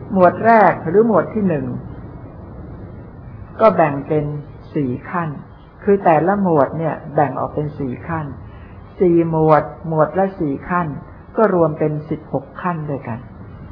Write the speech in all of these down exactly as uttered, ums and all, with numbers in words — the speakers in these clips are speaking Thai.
หมวดแรกหรือหมวดที่หนึ่งก็แบ่งเป็นสี่ขั้นคือแต่ละหมวดเนี่ยแบ่งออกเป็นสี่ขั้นสี่หมวดหมวดละสี่ขั้นก็รวมเป็นสิบหกขั้นด้วยกัน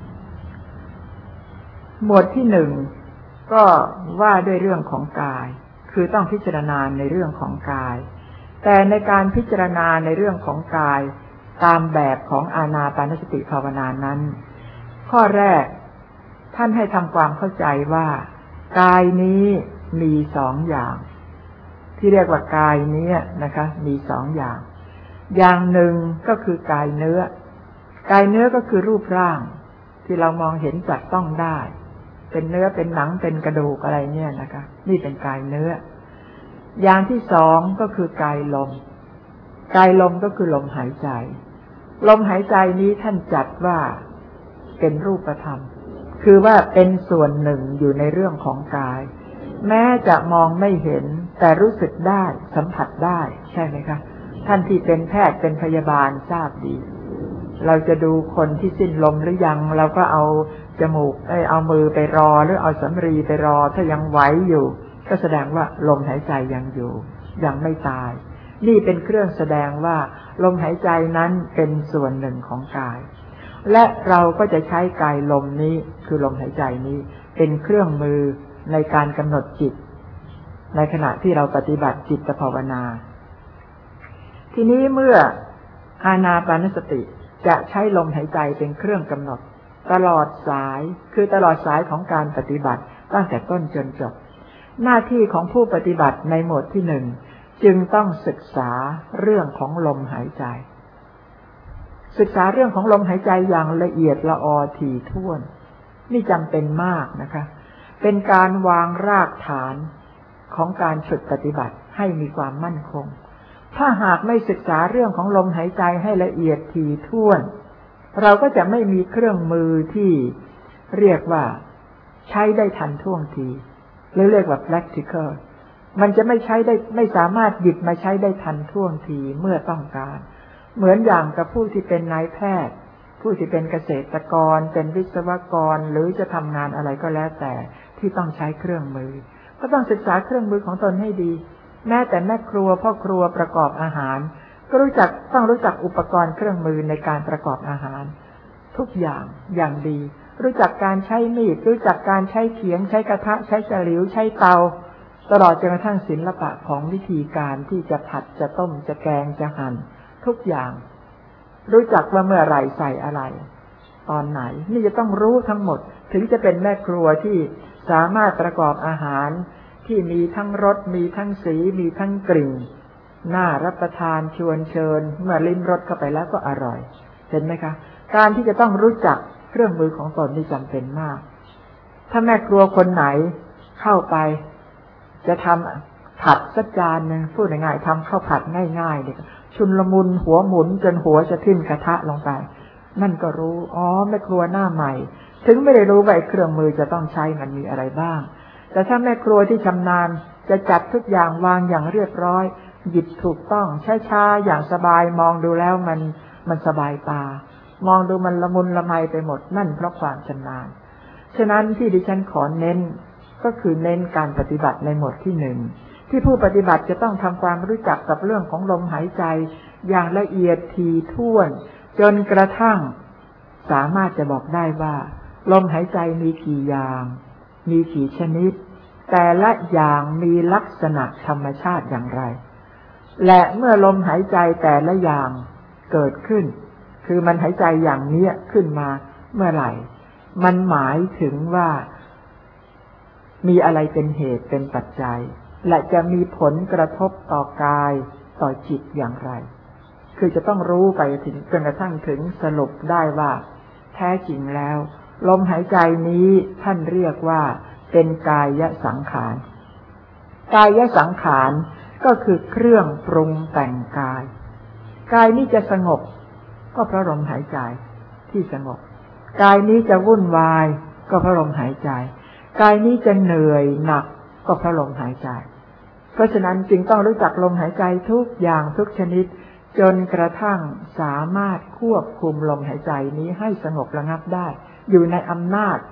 หมวดที่หนึ่งก็ว่าด้วยเรื่องของกายคือต้องพิจารณาในเรื่องของกายแต่ในการพิจารณาในเรื่องของกายตามแบบของอานาปานสติภาวนานั้นข้อแรกท่านให้ทำความเข้าใจว่ากายนี้มีสองอย่างที่เรียกว่ากายนี้นะคะมีสองอย่างอย่างหนึ่งก็คือกายเนื้อกายเนื้อก็คือรูปร่างที่เรามองเห็นจับต้องได้เป็นเนื้อเป็นหนังเป็นกระดูกอะไรเนี่ยนะคะนี่เป็นกายเนื้ออย่างที่สองก็คือกายลมกายลมก็คือลมหายใจลมหายใจนี้ท่านจัดว่าเป็นรูปธรรมคือว่าเป็นส่วนหนึ่งอยู่ในเรื่องของกายแม้จะมองไม่เห็นแต่รู้สึกได้สัมผัสได้ใช่ไหมคะท่านที่เป็นแพทย์เป็นพยาบาลทราบดีเราจะดูคนที่สิ้นลมหรือยังเราก็เอาจมูกเอามือไปรอหรือเอาสำลีไปรอถ้ายังไหวอยู่ก็แสดงว่าลมหายใจยังอยู่ยังไม่ตายนี่เป็นเครื่องแสดงว่าลมหายใจนั้นเป็นส่วนหนึ่งของกายและเราก็จะใช้กายลมนี้คือลมหายใจนี้เป็นเครื่องมือในการกำหนดจิตในขณะที่เราปฏิบัติจิตภาวนาทีนี้เมื่ออานาปานสติจะใช้ลมหายใจเป็นเครื่องกำหนดตลอดสายคือตลอดสายของการปฏิบัติตั้งแต่ต้นจนจบหน้าที่ของผู้ปฏิบัติในหมวดที่หนึ่งจึงต้องศึกษาเรื่องของลมหายใจศึกษาเรื่องของลมหายใจอย่างละเอียดละออถี่ถ้วนนี่จำเป็นมากนะคะเป็นการวางรากฐานของการฝึกปฏิบัติให้มีความมั่นคงถ้าหากไม่ศึกษาเรื่องของลมหายใจให้ละเอียดถี่ถ้วนเราก็จะไม่มีเครื่องมือที่เรียกว่าใช้ได้ทันท่วงทีหรือเรียกว่า practical มันจะไม่ใช้ได้ไม่สามารถหยิบมาใช้ได้ทันท่วงทีเมื่อต้องการเหมือนอย่างกับผู้ที่เป็นนายแพทย์ผู้ที่เป็นเกษตรกรเป็นวิศวกรหรือจะทำงานอะไรก็แล้วแต่ที่ต้องใช้เครื่องมือก็ต้องศึกษาเครื่องมือของตนให้ดีแม้แต่แม่ครัวพ่อครัวประกอบอาหารก็รู้จักต้องรู้จักอุปกรณ์เครื่องมือในการประกอบอาหารทุกอย่างอย่างดีรู้จักการใช้มีดรู้จักการใช้เขียงใช้กระทะใช้ฉลีวใช้เตาตลอดจนกระทั่งศิลปะของวิธีการที่จะผัดจะต้มจะแกงจะหั่นทุกอย่างรู้จักว่าเมื่อไหร่ใส่อะไรตอนไหนนี่จะต้องรู้ทั้งหมดถึงจะเป็นแม่ครัวที่สามารถประกอบอาหารที่มีทั้งรสมีทั้งสีมีทั้งกลิ่นน่ารับประทานชวนเชิญเมื่อลิ้มรสเข้าไปแล้วก็อร่อยเห็นไหมคะการที่จะต้องรู้จักเครื่องมือของตนนี่จำเป็นมากถ้าแม่ครัวคนไหนเข้าไปจะทำผัดสักจานนึงพูดง่ายๆทำข้าวผัดง่ายๆเนี่ยชุนลมุนหัวหมุนจนหัวจะทิ่มกระทะลงไปนั่นก็รู้อ๋อแม่ครัวหน้าใหม่ถึงไม่ได้รู้ว่าเครื่องมือจะต้องใช้มันมีอะไรบ้างแต่ถ้าแม่ครัวที่ชำนาญจะจัดทุกอย่างวางอย่างเรียบร้อยหยิบถูกต้องช้าๆอย่างสบายมองดูแล้วมันมันสบายตามองดูมันละมุนละไมไปหมดนั่นเพราะความชำนาญฉะนั้นที่ดิฉันขอเน้นก็คือเน้นการปฏิบัติในหมวดที่หนึ่งที่ผู้ปฏิบัติจะต้องทำความรู้จักกับเรื่องของลมหายใจอย่างละเอียดถี่ถ้วนจนกระทั่งสามารถจะบอกได้ว่าลมหายใจมีกี่อย่างมีกี่ชนิดแต่ละอย่างมีลักษณะธรรมชาติอย่างไรและเมื่อลมหายใจแต่ละอย่างเกิดขึ้นคือมันหายใจอย่างนี้ขึ้นมาเมื่อไหร่มันหมายถึงว่ามีอะไรเป็นเหตุเป็นปัจจัยและจะมีผลกระทบต่อกายต่อจิตอย่างไรคือจะต้องรู้ไปถึงจนกระทั่งถึงสรุปได้ว่าแท้จริงแล้วลมหายใจนี้ท่านเรียกว่าเป็นกายสังขารกายสังขารก็คือเครื่องปรุงแต่งกายกายนี้จะสงบก็เพราะลมหายใจที่สงบกายนี้จะวุ่นวายก็เพราะลมหายใจกายนี้จะเหนื่อยหนักก็เพราะลมหายใจเพราะฉะนั้นจึงต้องรู้จักลมหายใจทุกอย่างทุกชนิดจนกระทั่งสามารถควบคุมลมหายใจนี้ให้สงบระงับได้อยู่ในอำนาจ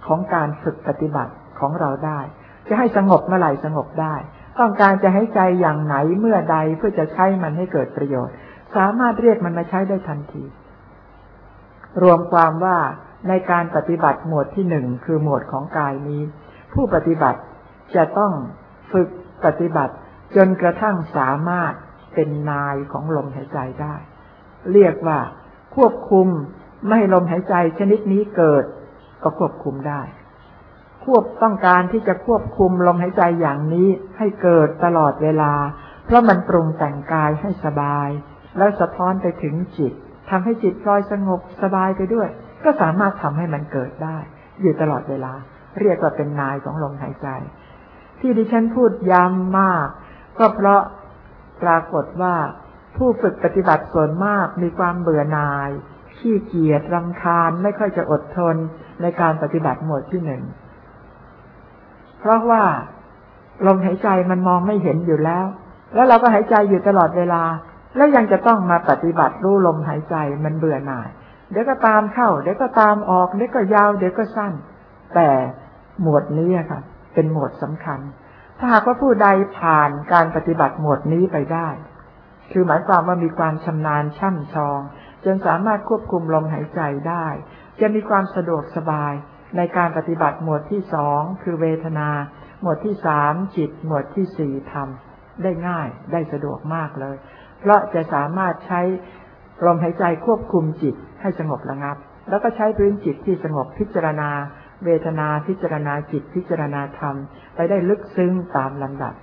ของการฝึกปฏิบัติของเราได้จะให้สงบเมื่อไหร่สงบได้ต้องการจะให้ใจอย่างไหนเมื่อใดเพื่อจะใช้มันให้เกิดประโยชน์สามารถเรียกมันมาใช้ได้ทันทีรวมความว่าในการปฏิบัติหมวดที่หนึ่งคือหมวดของกายนี้ผู้ปฏิบัติจะต้องฝึกปฏิบัติจนกระทั่งสามารถเป็นนายของลมหายใจได้เรียกว่าควบคุมไม่ให้ลมหายใจชนิดนี้เกิดก็ควบคุมได้ควบต้องการที่จะควบคุมลมหายใจอย่างนี้ให้เกิดตลอดเวลาเพราะมันปรุงแต่งกายให้สบายแล้วสะท้อนไปถึงจิตทำให้จิตพลอยสงบสบายไปด้วยก็สามารถทำให้มันเกิดได้อยู่ตลอดเวลาเรียกว่าเป็นนายของลมหายใจที่ดิฉันพูดย้ำมากก็เพราะปรากฏว่าผู้ฝึกปฏิบัติส่วนมากมีความเบื่อหน่ายขี้เกียจรำคาญไม่ค่อยจะอดทนในการปฏิบัติหมวดที่หนึ่งเพราะว่าลมหายใจมันมองไม่เห็นอยู่แล้วแล้วเราก็หายใจอยู่ตลอดเวลาแล้วยังจะต้องมาปฏิบัติรู้ลมหายใจมันเบื่อหน่ายเดี๋ยวก็ตามเข้าเดี๋ยวก็ตามออกเดี๋ยวก็ยาวเดี๋ยวก็สั้นแต่หมวดนี้ค่ะเป็นหมวดสำคัญถ้าหากว่าผู้ใดผ่านการปฏิบัติหมวดนี้ไปได้คือหมายความว่ามีความชำนาญช่ำชองจนสามารถควบคุมลมหายใจได้จะมีความสะดวกสบายในการปฏิบัติหมวดที่สองคือเวทนาหมวดที่สามจิตหมวดที่สี่ธรรมได้ง่ายได้สะดวกมากเลยเพราะจะสามารถใช้ลมหายใจควบคุมจิตให้สงบระงับแล้วก็ใช้พื้นจิตที่สงบพิจารณาเวทนาพิจารณาจิตพิจารณาธรรมไปได้ลึกซึ้งตามลำดับ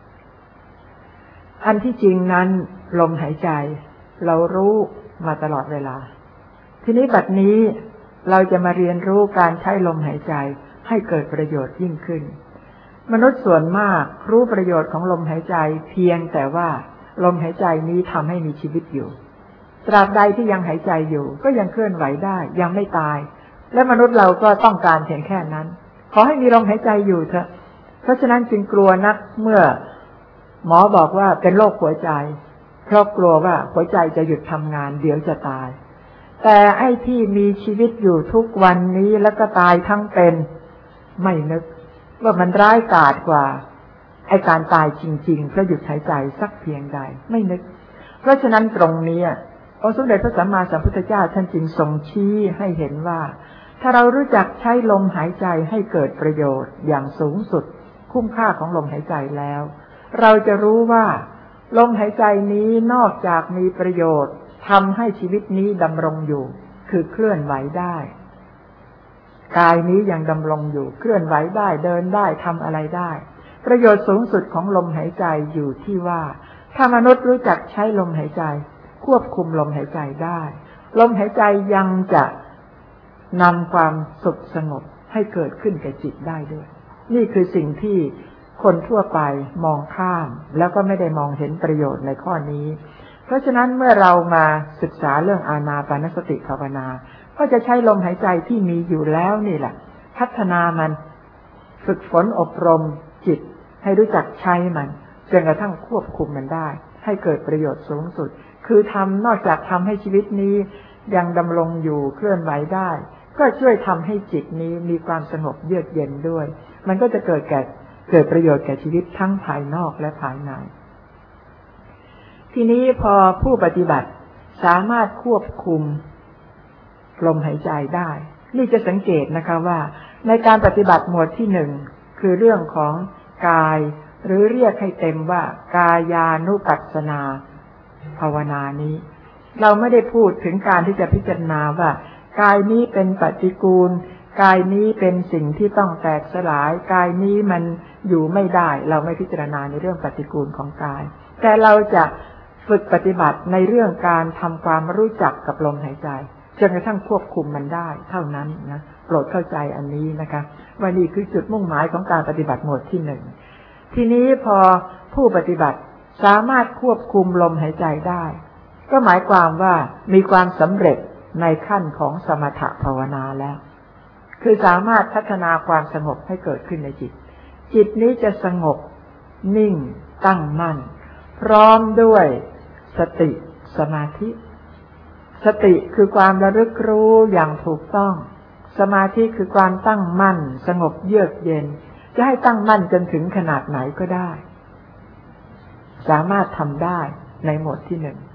อันที่จริงนั้นลมหายใจเรารู้มาตลอดเวลาทีนี้บัดนี้เราจะมาเรียนรู้การใช้ลมหายใจให้เกิดประโยชน์ยิ่งขึ้นมนุษย์ส่วนมากรู้ประโยชน์ของลมหายใจเพียงแต่ว่าลมหายใจนี้ทำให้มีชีวิตอยู่ตราบใดที่ยังหายใจอยู่ก็ยังเคลื่อนไหวได้ยังไม่ตายและมนุษย์เราก็ต้องการเพียงแค่นั้นขอให้มีลมหายใจอยู่เถอะเพราะฉะนั้นจึงกลัวนักเมื่อหมอบอกว่าเป็นโรคหัวใจเพราะกลัวว่าหัวใจจะหยุดทำงานเดี๋ยวจะตายแต่ไอ้ที่มีชีวิตอยู่ทุกวันนี้แล้วก็ตายทั้งเป็นไม่นึกว่ามันร้ายกาจกว่าไอ้การตายจริงๆเพราะหยุดหายใจสักเพียงใดไม่นึกเพราะฉะนั้นตรงนี้องค์สมเด็จพระสัมมาสัมพุทธเจ้าท่านจึงทรงชี้ให้เห็นว่าถ้าเรารู้จักใช้ลมหายใจให้เกิดประโยชน์อย่างสูงสุดคุ้มค่าของลมหายใจแล้วเราจะรู้ว่าลมหายใจนี้นอกจากมีประโยชน์ทำให้ชีวิตนี้ดำรงอยู่คือเคลื่อนไหวได้กายนี้ยังดำรงอยู่เคลื่อนไหวได้เดินได้ทำอะไรได้ประโยชน์สูงสุดของลมหายใจอยู่ที่ว่าถ้ามนุษย์รู้จักใช้ลมหายใจควบคุมลมหายใจได้ลมหายใจยังจะนำความสุขสงบให้เกิดขึ้นแก่จิตได้ด้วยนี่คือสิ่งที่คนทั่วไปมองข้ามแล้วก็ไม่ได้มองเห็นประโยชน์ในข้อนี้เพราะฉะนั้นเมื่อเรามาศึกษาเรื่องอานาปานสติภาวนาก็จะใช้ลมหายใจที่มีอยู่แล้วนี่แหละพัฒนามันฝึกฝนอบรมจิตให้รู้จักใช้มันจนกระทั่งควบคุมมันได้ให้เกิดประโยชน์สูงสุดคือทำนอกจากทำให้ชีวิตนี้ยังดำรงอยู่เคลื่อนไหวได้ก็ช่วยทำให้จิตนี้มีความสงบเยือกเย็นด้วยมันก็จะเกิดแก่เกิดประโยชน์แก่ชีวิตทั้งภายนอกและภายในทีนี้พอผู้ปฏิบัติสามารถควบคุมลมหายใจได้นี่จะสังเกตนะคะว่าในการปฏิบัติหมวดที่หนึ่งคือเรื่องของกายหรือเรียกให้เต็มว่ากายานุปัสสนาภาวนานี้เราไม่ได้พูดถึงการที่จะพิจารณาว่ากายนี้เป็นปฏิกูลกายนี้เป็นสิ่งที่ต้องแตกสลายกายนี้มันอยู่ไม่ได้เราไม่พิจารณาในเรื่องปฏิกูลของกายแต่เราจะฝึกปฏิบัติในเรื่องการทำความรู้จักกับลมหายใจจนกระทั่งควบคุมมันได้เท่านั้นนะโปรดเข้าใจอันนี้นะคะว่านี่คือจุดมุ่งหมายของการปฏิบัติหมวดที่หนึ่งทีนี้พอผู้ปฏิบัติสามารถควบคุมลมหายใจได้ก็หมายความว่ามีความสำเร็จในขั้นของสมถภาวนาแล้วคือสามารถพัฒนาความสงบให้เกิดขึ้นในจิตจิตนี้จะสงบนิ่งตั้งมั่นพร้อมด้วยสติสมาธิสติคือความระลึกรู้อย่างถูกต้องสมาธิคือความตั้งมั่นสงบเยือกเย็นจะให้ตั้งมั่นจนถึงขนาดไหนก็ได้สามารถทำได้ในหมวดที่หนึ่ง